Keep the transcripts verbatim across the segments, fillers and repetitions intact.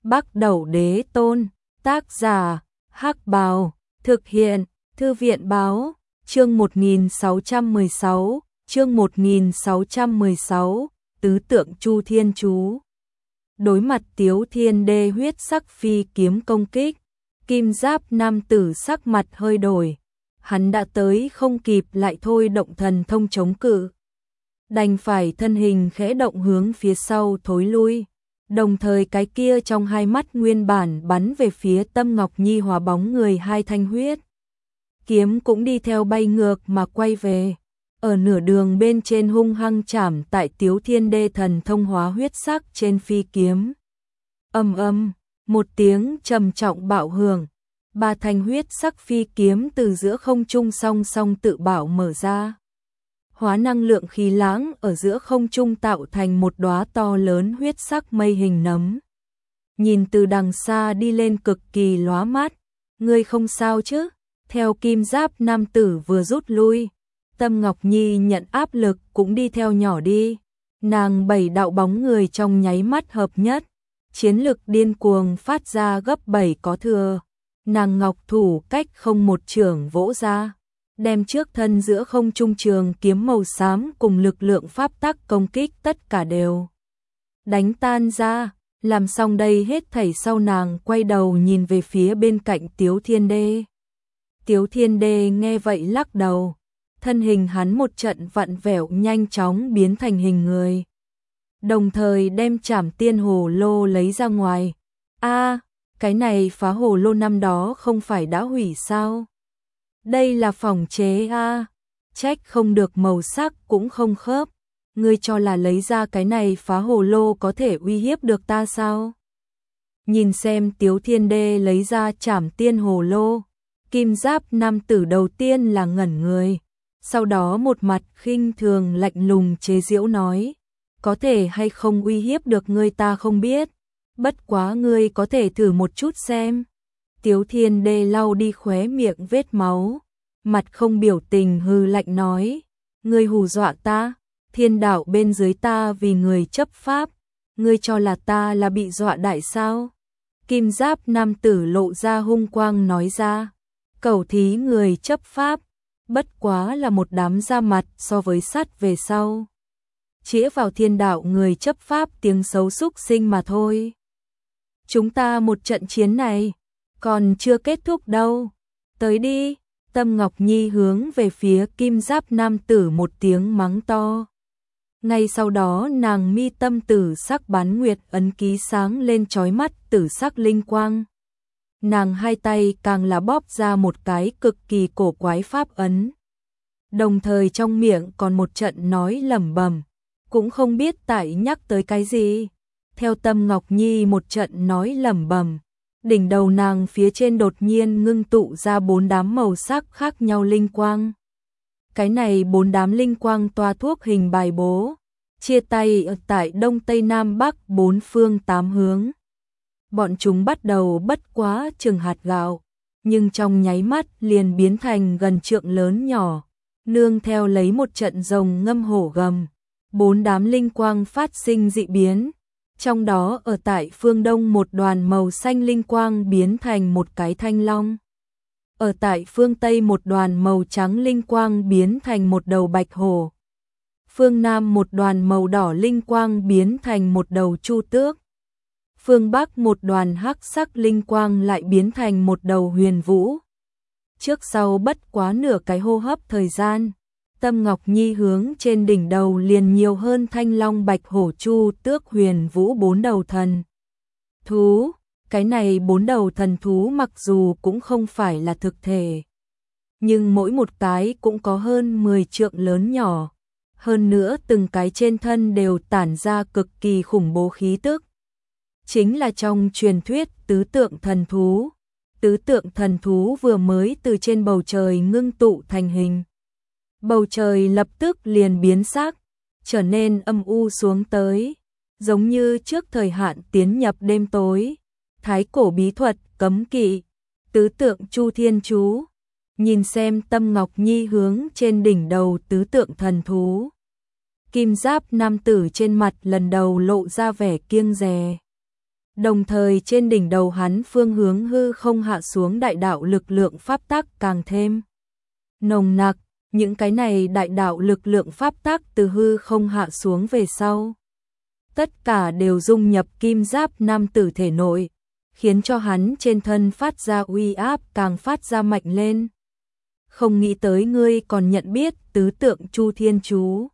Bắc Đẩu Đế Tôn, tác giả, Hắc Bào, thực hiện, Thư viện Báo, chương một nghìn sáu trăm mười sáu, chương một nghìn sáu trăm mười sáu, tứ tượng Chu Thiên Chú. Đối mặt Tiếu Thiên Đê huyết sắc phi kiếm công kích, kim giáp nam tử sắc mặt hơi đổi, hắn đã tới không kịp lại thôi động thần thông chống cự. Đành phải thân hình khẽ động hướng phía sau thối lui, đồng thời cái kia trong hai mắt nguyên bản bắn về phía Tâm Ngọc Nhi hóa bóng người hai thanh huyết. Kiếm cũng đi theo bay ngược mà quay về, ở nửa đường bên trên hung hăng chạm tại Tiếu Thiên Đê thần thông hóa huyết sắc trên phi kiếm. Ầm ầm, một tiếng trầm trọng bạo hưởng, ba thanh huyết sắc phi kiếm từ giữa không trung song song tự bảo mở ra. Hóa năng lượng khí lãng ở giữa không trung tạo thành một đóa to lớn huyết sắc mây hình nấm. Nhìn từ đằng xa đi lên cực kỳ lóa mắt, ngươi không sao chứ? Theo kim giáp nam tử vừa rút lui, Tâm Ngọc Nhi nhận áp lực cũng đi theo nhỏ đi. Nàng bảy đạo bóng người trong nháy mắt hợp nhất, chiến lực điên cuồng phát ra gấp bảy có thừa. Nàng ngọc thủ cách không một chưởng vỗ ra, đem trước thân giữa không trung trường kiếm màu xám cùng lực lượng pháp tắc công kích tất cả đều đánh tan ra. Làm xong đây hết thảy sau, nàng quay đầu nhìn về phía bên cạnh Tiếu Thiên Đê. Tiếu Thiên Đê nghe vậy lắc đầu, thân hình hắn một trận vặn vẹo nhanh chóng biến thành hình người, đồng thời đem Trảm Tiên Hồ Lô lấy ra ngoài. A, cái này phá hồ lô năm đó không phải đã hủy sao? Đây là phòng chế a, trách không được màu sắc cũng không khớp. Ngươi cho là lấy ra cái này phá hồ lô có thể uy hiếp được ta sao? Nhìn xem Tiếu Thiên Đê lấy ra Trảm Tiên Hồ Lô, kim giáp nam tử đầu tiên là ngẩn người, sau đó một mặt khinh thường lạnh lùng chế giễu nói, có thể hay không uy hiếp được ngươi ta không biết, bất quá ngươi có thể thử một chút xem. Tiếu Thiên Đê lau đi khóe miệng vết máu, mặt không biểu tình hừ lạnh nói, ngươi hù dọa ta, thiên đạo bên dưới ta vì người chấp pháp, ngươi cho là ta là bị dọa đại sao? Kim giáp nam tử lộ ra hung quang nói ra, cẩu thí người chấp pháp, bất quá là một đám da mặt so với sắt về sau. Chĩa vào thiên đạo người chấp pháp tiếng xấu xúc sinh mà thôi. Chúng ta một trận chiến này còn chưa kết thúc đâu, tới đi. Tâm Ngọc Nhi hướng về phía kim giáp nam tử một tiếng mắng to. Ngay sau đó nàng mi tâm tử sắc bán nguyệt ấn ký sáng lên chói mắt tử sắc linh quang. Nàng hai tay càng là bóp ra một cái cực kỳ cổ quái pháp ấn. Đồng thời trong miệng còn một trận nói lẩm bẩm, cũng không biết tại nhắc tới cái gì. Theo Tâm Ngọc Nhi một trận nói lẩm bẩm, đỉnh đầu nàng phía trên đột nhiên ngưng tụ ra bốn đám màu sắc khác nhau linh quang. Cái này bốn đám linh quang toa thuốc hình bài bố, chia tay ở tại đông tây nam bắc bốn phương tám hướng. Bọn chúng bắt đầu bất quá chừng hạt gạo, nhưng trong nháy mắt liền biến thành gần trượng lớn nhỏ, nương theo lấy một trận rồng ngâm hổ gầm. Bốn đám linh quang phát sinh dị biến, trong đó ở tại phương đông một đoàn màu xanh linh quang biến thành một cái thanh long. Ở tại phương Tây một đoàn màu trắng linh quang biến thành một đầu bạch hổ. Phương Nam một đoàn màu đỏ linh quang biến thành một đầu chu tước. Phương Bắc một đoàn hắc sắc linh quang lại biến thành một đầu huyền vũ. Trước sau bất quá nửa cái hô hấp thời gian, Tâm Ngọc Nhi hướng trên đỉnh đầu liền nhiều hơn thanh long bạch hổ chu tước huyền vũ bốn đầu thần thú. Cái này bốn đầu thần thú mặc dù cũng không phải là thực thể, nhưng mỗi một cái cũng có hơn mười trượng lớn nhỏ. Hơn nữa từng cái trên thân đều tản ra cực kỳ khủng bố khí tức. Chính là trong truyền thuyết tứ tượng thần thú. Tứ tượng thần thú vừa mới từ trên bầu trời ngưng tụ thành hình, bầu trời lập tức liền biến sắc, trở nên âm u xuống tới, giống như trước thời hạn tiến nhập đêm tối. Thái cổ bí thuật cấm kỵ, tứ tượng Chu Thiên Chú. Nhìn xem Tâm Ngọc Nhi hướng trên đỉnh đầu tứ tượng thần thú, kim giáp nam tử trên mặt lần đầu lộ ra vẻ kiêng dè. Đồng thời trên đỉnh đầu hắn phương hướng hư không hạ xuống đại đạo lực lượng pháp tắc càng thêm nồng nặc, những cái này đại đạo lực lượng pháp tắc từ hư không hạ xuống về sau. Tất cả đều dung nhập kim giáp nam tử thể nội, khiến cho hắn trên thân phát ra uy áp càng phát ra mạnh lên. Không nghĩ tới ngươi còn nhận biết tứ tượng Chu Thiên Chú.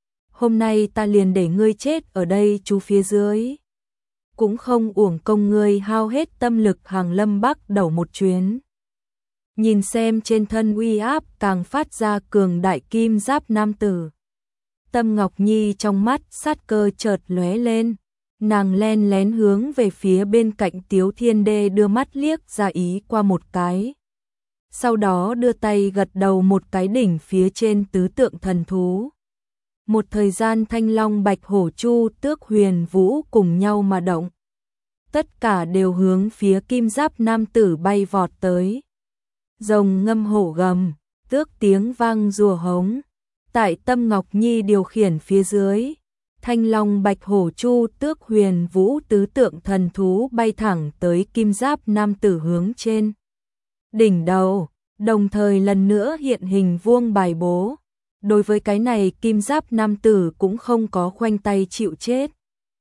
Hôm nay ta liền để ngươi chết ở đây chú phía dưới. Cũng không uổng công ngươi hao hết tâm lực hàng lâm bắc đầu một chuyến. Nhìn xem trên thân uy áp càng phát ra cường đại kim giáp nam tử. Tâm Ngọc Nhi trong mắt sát cơ chợt lóe lên, nàng len lén hướng về phía bên cạnh Tiếu Thiên Đê đưa mắt liếc ra ý qua một cái. Sau đó đưa tay gật đầu một cái đỉnh phía trên tứ tượng thần thú. Một thời gian Thanh Long Bạch Hổ Chu Tước Huyền Vũ cùng nhau mà động. Tất cả đều hướng phía kim giáp nam tử bay vọt tới. Rồng ngâm hổ gầm, tước tiếng vang rùa hống. Tại Tâm Ngọc Nhi điều khiển phía dưới, Thanh Long Bạch Hổ Chu Tước Huyền Vũ tứ tượng thần thú bay thẳng tới kim giáp nam tử hướng trên đỉnh đầu, đồng thời lần nữa hiện hình vuông bài bố. Đối với cái này kim giáp nam tử cũng không có khoanh tay chịu chết.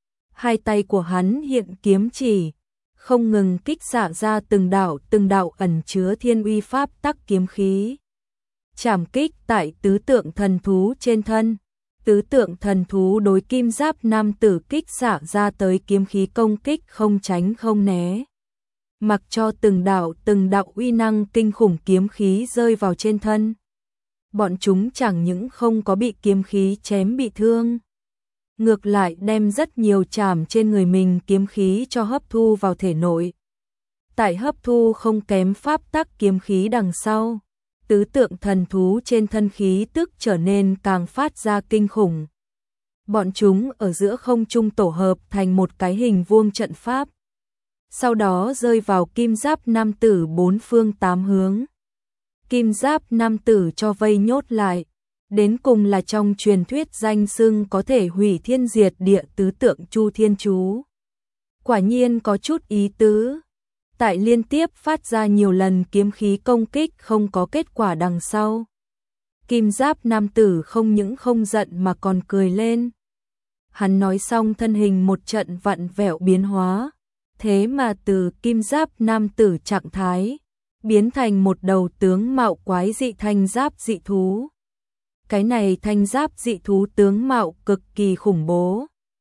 Hai tay của hắn hiện kiếm chỉ, không ngừng kích xạ ra từng đạo từng đạo ẩn chứa thiên uy pháp tắc kiếm khí. Chảm kích tại tứ tượng thần thú trên thân. Tứ tượng thần thú đối kim giáp nam tử kích xạ ra tới kiếm khí công kích không tránh không né. Mặc cho từng đạo từng đạo uy năng kinh khủng kiếm khí rơi vào trên thân. Bọn chúng chẳng những không có bị kiếm khí chém bị thương, ngược lại đem rất nhiều chảm trên người mình kiếm khí cho hấp thu vào thể nội. Tại hấp thu không kém pháp tắc kiếm khí đằng sau, tứ tượng thần thú trên thân khí tức trở nên càng phát ra kinh khủng. Bọn chúng ở giữa không trung tổ hợp thành một cái hình vuông trận pháp. Sau đó rơi vào kim giáp nam tử bốn phương tám hướng. Kim giáp nam tử cho vây nhốt lại. Đến cùng là trong truyền thuyết danh xưng có thể hủy thiên diệt địa tứ tượng Chu Thiên Chú. Quả nhiên có chút ý tứ. Tại liên tiếp phát ra nhiều lần kiếm khí công kích không có kết quả đằng sau. Kim giáp nam tử không những không giận mà còn cười lên. Hắn nói xong thân hình một trận vặn vẹo biến hóa. Thế mà từ kim giáp nam tử trạng thái, biến thành một đầu tướng mạo quái dị thanh giáp dị thú. Cái này thanh giáp dị thú tướng mạo cực kỳ khủng bố.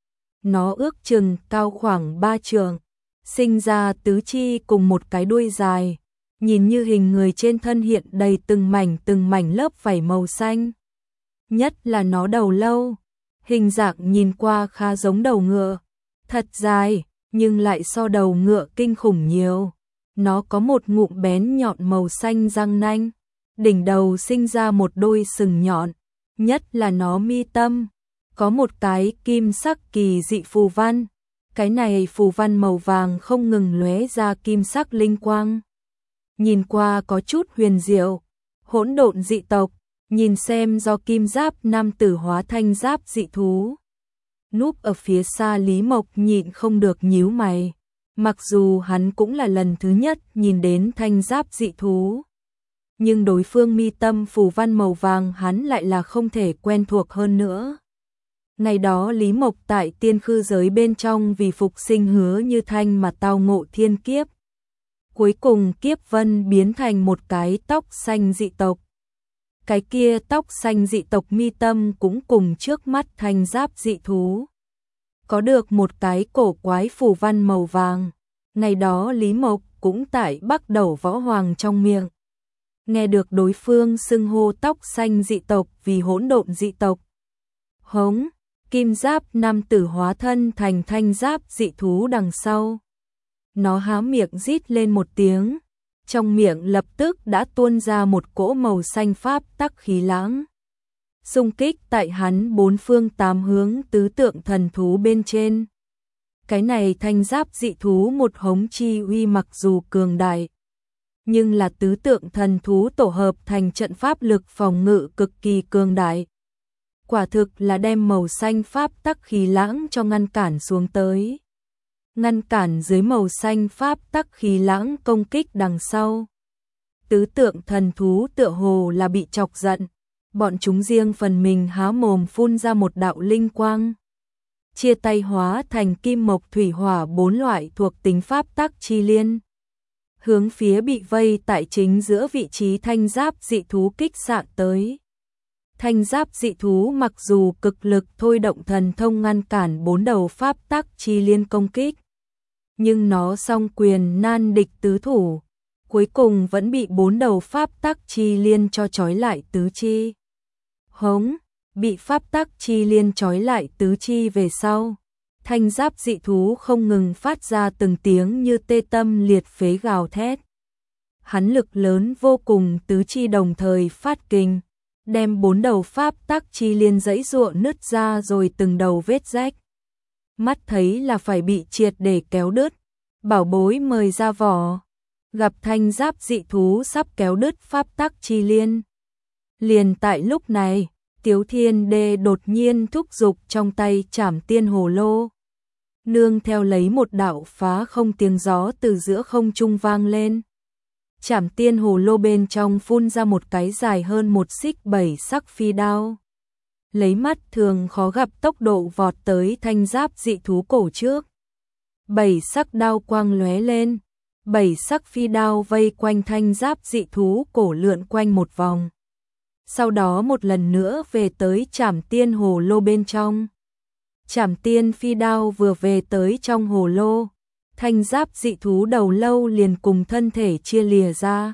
Nó ước chừng cao khoảng ba trượng, sinh ra tứ chi cùng một cái đuôi dài, nhìn như hình người trên thân hiện đầy từng mảnh từng mảnh lớp vảy màu xanh. Nhất là nó đầu lâu, hình dạng nhìn qua khá giống đầu ngựa, thật dài, nhưng lại so đầu ngựa kinh khủng nhiều. Nó có một ngụm bén nhọn màu xanh răng nanh, đỉnh đầu sinh ra một đôi sừng nhọn, nhất là nó mi tâm, có một cái kim sắc kỳ dị phù văn. Cái này phù văn màu vàng không ngừng lóe ra kim sắc linh quang. Nhìn qua có chút huyền diệu, hỗn độn dị tộc, nhìn xem do kim giáp nam tử hóa thanh giáp dị thú. Núp ở phía xa Lý Mộc nhịn không được nhíu mày, mặc dù hắn cũng là lần thứ nhất nhìn đến thanh giáp dị thú. Nhưng đối phương mi tâm phù văn màu vàng hắn lại là không thể quen thuộc hơn nữa. Ngày đó Lý Mộc tại tiên khư giới bên trong vì phục sinh Hứa Như Thanh mà tao ngộ thiên kiếp. Cuối cùng kiếp vân biến thành một cái tóc xanh dị tộc. Cái kia tóc xanh dị tộc mi tâm cũng cùng trước mắt thanh giáp dị thú. Có được một cái cổ quái phù văn màu vàng. Ngày đó Lý Mộc cũng tại Bắc Đầu Võ Hoàng trong miệng. Nghe được đối phương xưng hô tóc xanh dị tộc vì hỗn độn dị tộc. Hống, kim giáp nam tử hóa thân thành thanh giáp dị thú đằng sau. Nó há miệng rít lên một tiếng, trong miệng lập tức đã tuôn ra một cỗ màu xanh pháp tắc khí lãng. Xung kích tại hắn bốn phương tám hướng tứ tượng thần thú bên trên. Cái này thanh giáp dị thú một hống chi uy mặc dù cường đại, nhưng là tứ tượng thần thú tổ hợp thành trận pháp lực phòng ngự cực kỳ cường đại. Quả thực là đem màu xanh pháp tắc khí lãng cho ngăn cản xuống tới. ngăn cản dưới màu xanh pháp tắc khí lãng công kích đằng sau. Tứ tượng thần thú tựa hồ là bị chọc giận, bọn chúng riêng phần mình há mồm phun ra một đạo linh quang. Chia tay hóa thành kim mộc thủy hỏa bốn loại thuộc tính pháp tắc chi liên. Hướng phía bị vây tại chính giữa vị trí thanh giáp dị thú kích xạ tới. Thanh giáp dị thú mặc dù cực lực thôi động thần thông ngăn cản bốn đầu pháp tắc chi liên công kích, nhưng nó song quyền nan địch tứ thủ, cuối cùng vẫn bị bốn đầu pháp tắc chi liên cho trói lại tứ chi. Hống, bị pháp tắc chi liên trói lại tứ chi về sau, thanh giáp dị thú không ngừng phát ra từng tiếng như tê tâm liệt phế gào thét. Hắn lực lớn vô cùng, tứ chi đồng thời phát kình, đem bốn đầu pháp tắc chi liên giãy giụa nứt ra rồi từng đầu vết rách. Mắt thấy là phải bị triệt để kéo đứt, bảo bối mời ra vỏ. Gặp thanh giáp dị thú sắp kéo đứt pháp tắc chi liên. Liền tại lúc này, Tiếu Thiên Đê đột nhiên thúc giục trong tay Trảm Tiên Hồ Lô. Nương theo lấy một đạo phá không tiếng gió từ giữa không trung vang lên. Trảm Tiên Hồ Lô bên trong phun ra một cái dài hơn một xích bảy sắc phi đao. Lấy mắt thường khó gặp tốc độ vọt tới thanh giáp dị thú cổ trước. Bảy sắc đao quang lóe lên, bảy sắc phi đao vây quanh thanh giáp dị thú cổ lượn quanh một vòng. Sau đó một lần nữa về tới Trảm Tiên Hồ Lô bên trong. Trảm Tiên phi đao vừa về tới trong hồ lô, thanh giáp dị thú đầu lâu liền cùng thân thể chia lìa ra.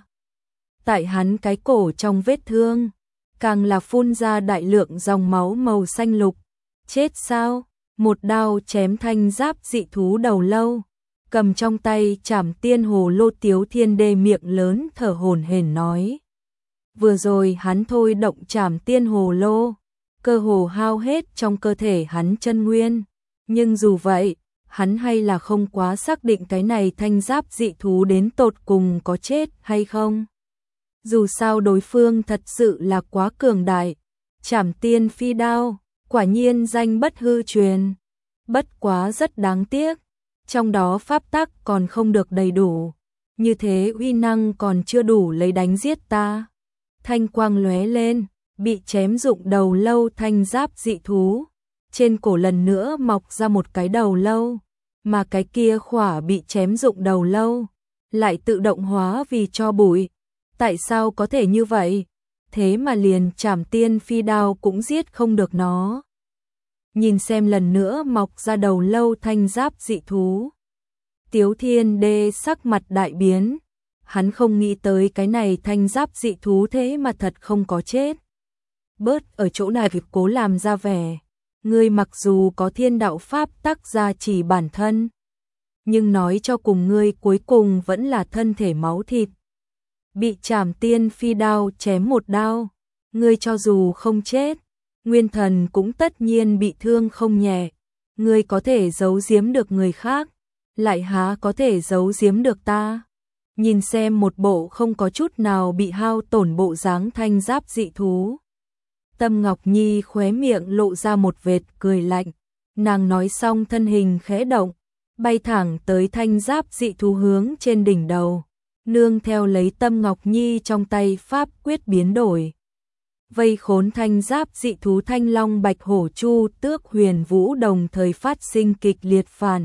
Tại hắn cái cổ trong vết thương, càng là phun ra đại lượng dòng máu màu xanh lục. Chết sao? Một đao chém thanh giáp dị thú đầu lâu, cầm trong tay Trảm Tiên Hồ Lô Tiếu Thiên Đê miệng lớn thở hổn hển nói. Vừa rồi hắn thôi động Trảm Tiên Hồ Lô, cơ hồ hao hết trong cơ thể hắn chân nguyên, nhưng dù vậy, hắn hay là không quá xác định cái này thanh giáp dị thú đến tột cùng có chết hay không. Dù sao đối phương thật sự là quá cường đại, Trảm Tiên phi đao, quả nhiên danh bất hư truyền. Bất quá rất đáng tiếc, trong đó pháp tắc còn không được đầy đủ, như thế uy năng còn chưa đủ lấy đánh giết ta. Thanh quang lóe lên, bị chém rụng đầu lâu thanh giáp dị thú, trên cổ lần nữa mọc ra một cái đầu lâu, mà cái kia khỏa bị chém rụng đầu lâu lại tự động hóa vì tro bụi. Tại sao có thể như vậy? Thế mà liền Trảm Tiên phi đao cũng giết không được nó. Nhìn xem lần nữa mọc ra đầu lâu thanh giáp dị thú, Tiếu Thiên Đê sắc mặt đại biến. Hắn không nghĩ tới cái này thanh giáp dị thú thế mà thật không có chết. Bớt ở chỗ này việc cố làm ra vẻ. Ngươi mặc dù có thiên đạo pháp tắc gia chỉ bản thân, nhưng nói cho cùng ngươi cuối cùng vẫn là thân thể máu thịt. Bị Trảm Tiên phi đao chém một đao, ngươi cho dù không chết, nguyên thần cũng tất nhiên bị thương không nhẹ. Ngươi có thể giấu giếm được người khác, lại há có thể giấu giếm được ta. Nhìn xem một bộ không có chút nào bị hao tổn bộ dáng thanh giáp dị thú, Tâm Ngọc Nhi khóe miệng lộ ra một vệt cười lạnh. Nàng nói xong thân hình khẽ động, bay thẳng tới thanh giáp dị thú hướng trên đỉnh đầu. Nương theo lấy Tâm Ngọc Nhi trong tay pháp quyết biến đổi. Vây khốn thanh giáp dị thú Thanh Long Bạch Hổ Chu Tước Huyền Vũ đồng thời phát sinh kịch liệt phản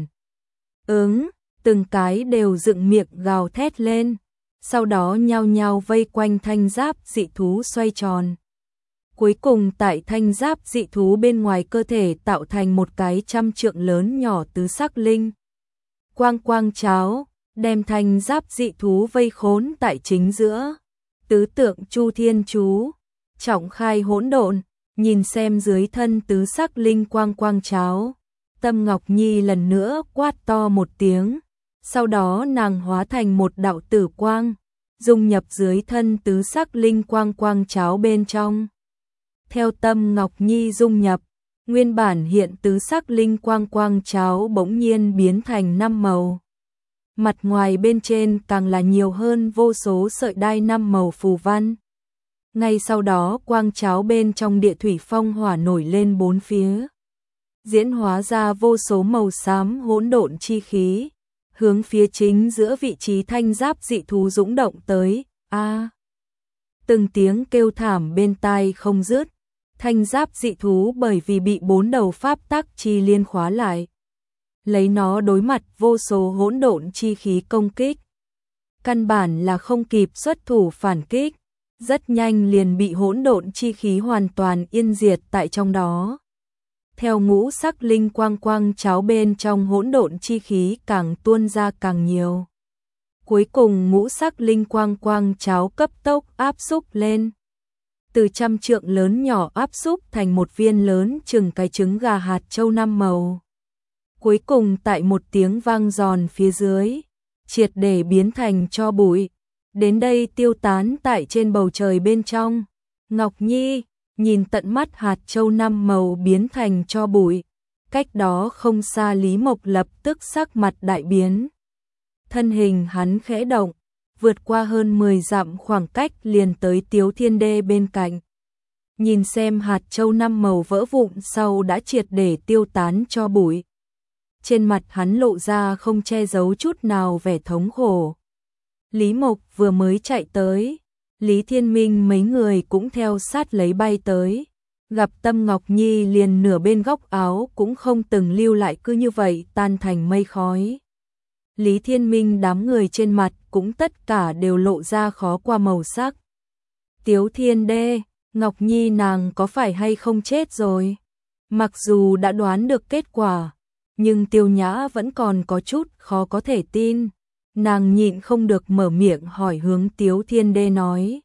ứng. Từng cái đều dựng miệng gào thét lên, sau đó nhao nhao vây quanh thanh giáp dị thú xoay tròn. Cuối cùng tại thanh giáp dị thú bên ngoài cơ thể tạo thành một cái trăm trượng lớn nhỏ tứ sắc linh. Quang quang cháo, đem thanh giáp dị thú vây khốn tại chính giữa. Tứ tượng Chu Thiên Chú, trọng khai hỗn độn, nhìn xem dưới thân tứ sắc linh quang quang cháo. Tâm Ngọc Nhi lần nữa quát to một tiếng. Sau đó nàng hóa thành một đạo tử quang, dung nhập dưới thân tứ sắc linh quang quang cháo bên trong. Theo Tâm Ngọc Nhi dung nhập, nguyên bản hiện tứ sắc linh quang quang cháo bỗng nhiên biến thành năm màu. Mặt ngoài bên trên càng là nhiều hơn vô số sợi đai năm màu phù văn. Ngay sau đó quang cháo bên trong địa thủy phong hỏa nổi lên bốn phía. diễn hóa ra vô số màu xám hỗn độn chi khí, hướng phía chính giữa vị trí thanh giáp dị thú dũng động tới. A! Từng tiếng kêu thảm bên tai không dứt. Thanh giáp dị thú bởi vì bị bốn đầu pháp tắc chi liên khóa lại, lấy nó đối mặt vô số hỗn độn chi khí công kích. Căn bản là không kịp xuất thủ phản kích, rất nhanh liền bị hỗn độn chi khí hoàn toàn yên diệt tại trong đó. Theo ngũ sắc linh quang quang cháo bên trong hỗn độn chi khí càng tuôn ra càng nhiều. Cuối cùng ngũ sắc linh quang quang cháo cấp tốc áp xúc lên. Từ trăm trượng lớn nhỏ áp xúc thành một viên lớn chừng cái trứng gà hạt châu năm màu. Cuối cùng tại một tiếng vang giòn phía dưới, triệt để biến thành tro bụi, đến đây tiêu tán tại trên bầu trời bên trong. Ngọc Nhi nhìn tận mắt hạt châu năm màu biến thành tro bụi, cách đó không xa Lý Mộc lập tức sắc mặt đại biến. Thân hình hắn khẽ động, vượt qua hơn mười dặm khoảng cách liền tới Tiếu Thiên Đê bên cạnh. Nhìn xem hạt châu năm màu vỡ vụn sau đã triệt để tiêu tán cho bụi. Trên mặt hắn lộ ra không che giấu chút nào vẻ thống khổ. Lý Mộc vừa mới chạy tới, Lý Thiên Minh mấy người cũng theo sát lấy bay tới. Gặp Tâm Ngọc Nhi liền nửa bên góc áo cũng không từng lưu lại, cứ như vậy tan thành mây khói. Lý Thiên Minh đám người trên mặt cũng tất cả đều lộ ra khó qua màu sắc. Tiếu Thiên Đê, Ngọc Nhi nàng có phải hay không chết rồi? Mặc dù đã đoán được kết quả, nhưng Tiêu Nhã vẫn còn có chút khó có thể tin. Nàng nhịn không được mở miệng hỏi hướng Tiếu Thiên Đê nói.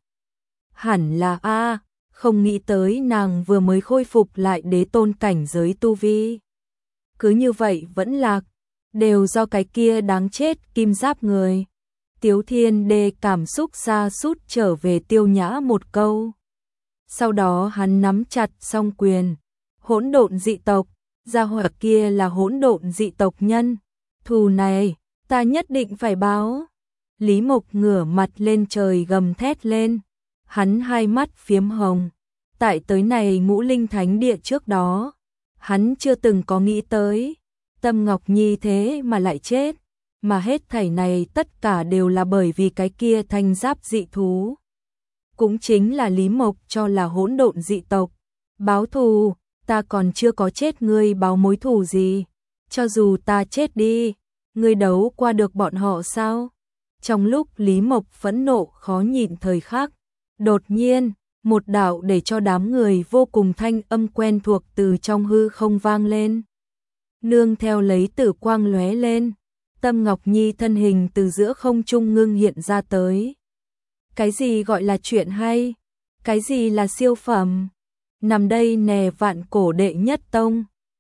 Hẳn là a, không nghĩ tới nàng vừa mới khôi phục lại đế tôn cảnh giới tu vi. Cứ như vậy vẫn lạc, đều do cái kia đáng chết kim giáp người. Tiếu Thiên Đê cảm xúc sa sút trở về Tiêu Nhã một câu. Sau đó hắn nắm chặt song quyền. Hỗn độn dị tộc, gia hỏa kia là hỗn độn dị tộc nhân. Thù này, ta nhất định phải báo. Lý Mộc ngửa mặt lên trời gầm thét lên. Hắn hai mắt phiếm hồng. Tại tới này ngũ linh thánh địa trước đó, hắn chưa từng có nghĩ tới. Tâm Ngọc Nhi thế mà lại chết. Mà hết thảy này tất cả đều là bởi vì cái kia thanh giáp dị thú. Cũng chính là Lý Mộc cho là hỗn độn dị tộc. Báo thù, ta còn chưa có chết, ngươi báo mối thù gì? Cho dù ta chết đi, ngươi đấu qua được bọn họ sao? Trong lúc Lý Mộc phẫn nộ khó nhịn thời khắc, đột nhiên, một đạo để cho đám người vô cùng thanh âm quen thuộc từ trong hư không vang lên. Nương theo lấy tử quang lóe lên, Tâm Ngọc Nhi thân hình từ giữa không trung ngưng hiện ra tới. Cái gì gọi là chuyện hay? Cái gì là siêu phẩm? Nằm đây nè vạn cổ đệ nhất tông,